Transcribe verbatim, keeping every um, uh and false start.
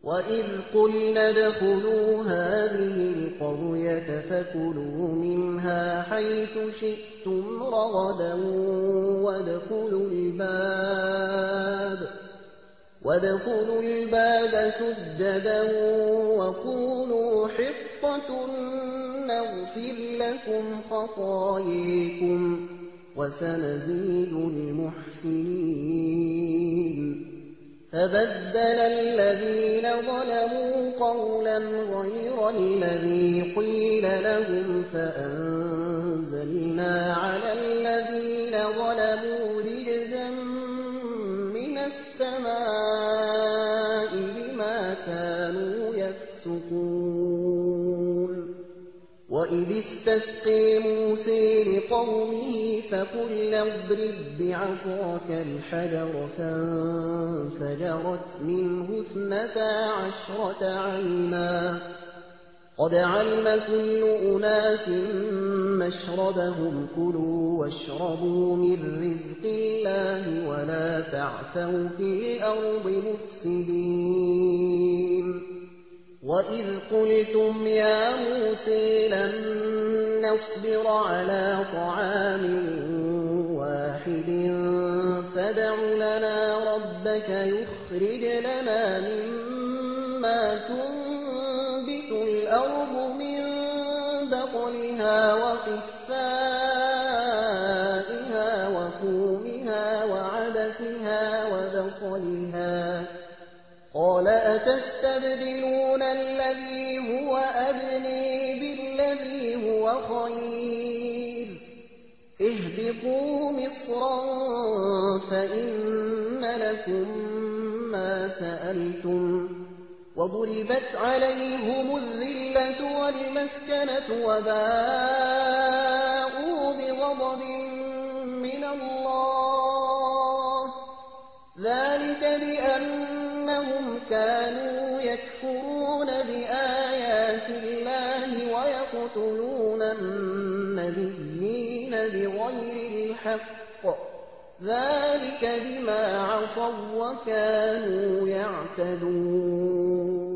وَإِذْ قُلْنَا ادْخُلُوا هَٰذِهِ الْقَرْيَةَ فَكُلُوا مِنْهَا حَيْثُ شِئْتُمْ رَغَدًا وَادْخُلُوا الْبَابَ وَادْخُلُوا الْبَابَ سُجَّدًا وَقُولُوا حِطَّةٌ نَّغْفِرْ لَكُمْ خَطَايَاكُمْ وَسَنَزِيدُ الْمُحْسِنِينَ فَبَدَّلَ الَّذِينَ ظَلَمُوا قَوْلًا غَيْرَ الَّذِي قِيلَ لَهُمْ فَأَنزَلْنَا عَلَى الَّذِينَ ظَلَمُوا رِجْزًا مِّنَ السَّمَاءِ بِمَا كَانُوا يَفْسُقُونَ وَإِذِ اسْتَسْقَىٰ مُوسَىٰ لِقَوْمِهِ فَقُلْنَا اضْرِب بِّعَصَاكَ الْحَجَرَ فَانفَجَرَتْ مِنْهُ اثْنَتَا عَشْرَةَ عَيْنًا قَدْ عَلِمَ كُلُّ أُنَاسٍ مَّشْرَبَهُمْ كُلُوا وَاشْرَبُوا مِن رِّزْقِ اللَّهِ وَلَا تَعْثَوْا فِي الْأَرْضِ مُفْسِدِينَ وَإِذْ قُلْتُمْ يَا مُوسَىٰ لَن نَّصْبِرَ عَلَىٰ طَعَامٍ وَاحِدٍ فَادْعُ لَنَا رَبَّكَ يُخْرِجْ لَنَا مِمَّا تُنبِتُ الْأَرْضُ مِن بَقْلِهَا وَقِثَّائِهَا وَفُومِهَا وَعَدَسِهَا وَبَصَلِهَا قَالَ أَتَسْتَبْدِلُونَ الَّذِي هُوَ أَدْنَىٰ بِالَّذِي هُوَ خَيْرٌ اهْبِطُوا مِصْرًا فَإِنَّ لَكُم مَّا سَأَلْتُمْ وَضُرِبَتْ عَلَيْهِمُ الذِّلَّةُ وَالْمَسْكَنَةُ وَبَاءُوا بِغَضَبٍ مِّنَ اللَّهِ ذَٰلِكَ بِأَنَّهُمْ كَانُوا يَكْفُرُونَ بِآيَاتِ اللَّهِ وَيَقْتُلُونَ النَّبِيِّينَ بِغَيْرِ الْحَقِّ ذَٰلِكَ بِمَا عَصَوا وَّكَانُوا يَعْتَدُونَ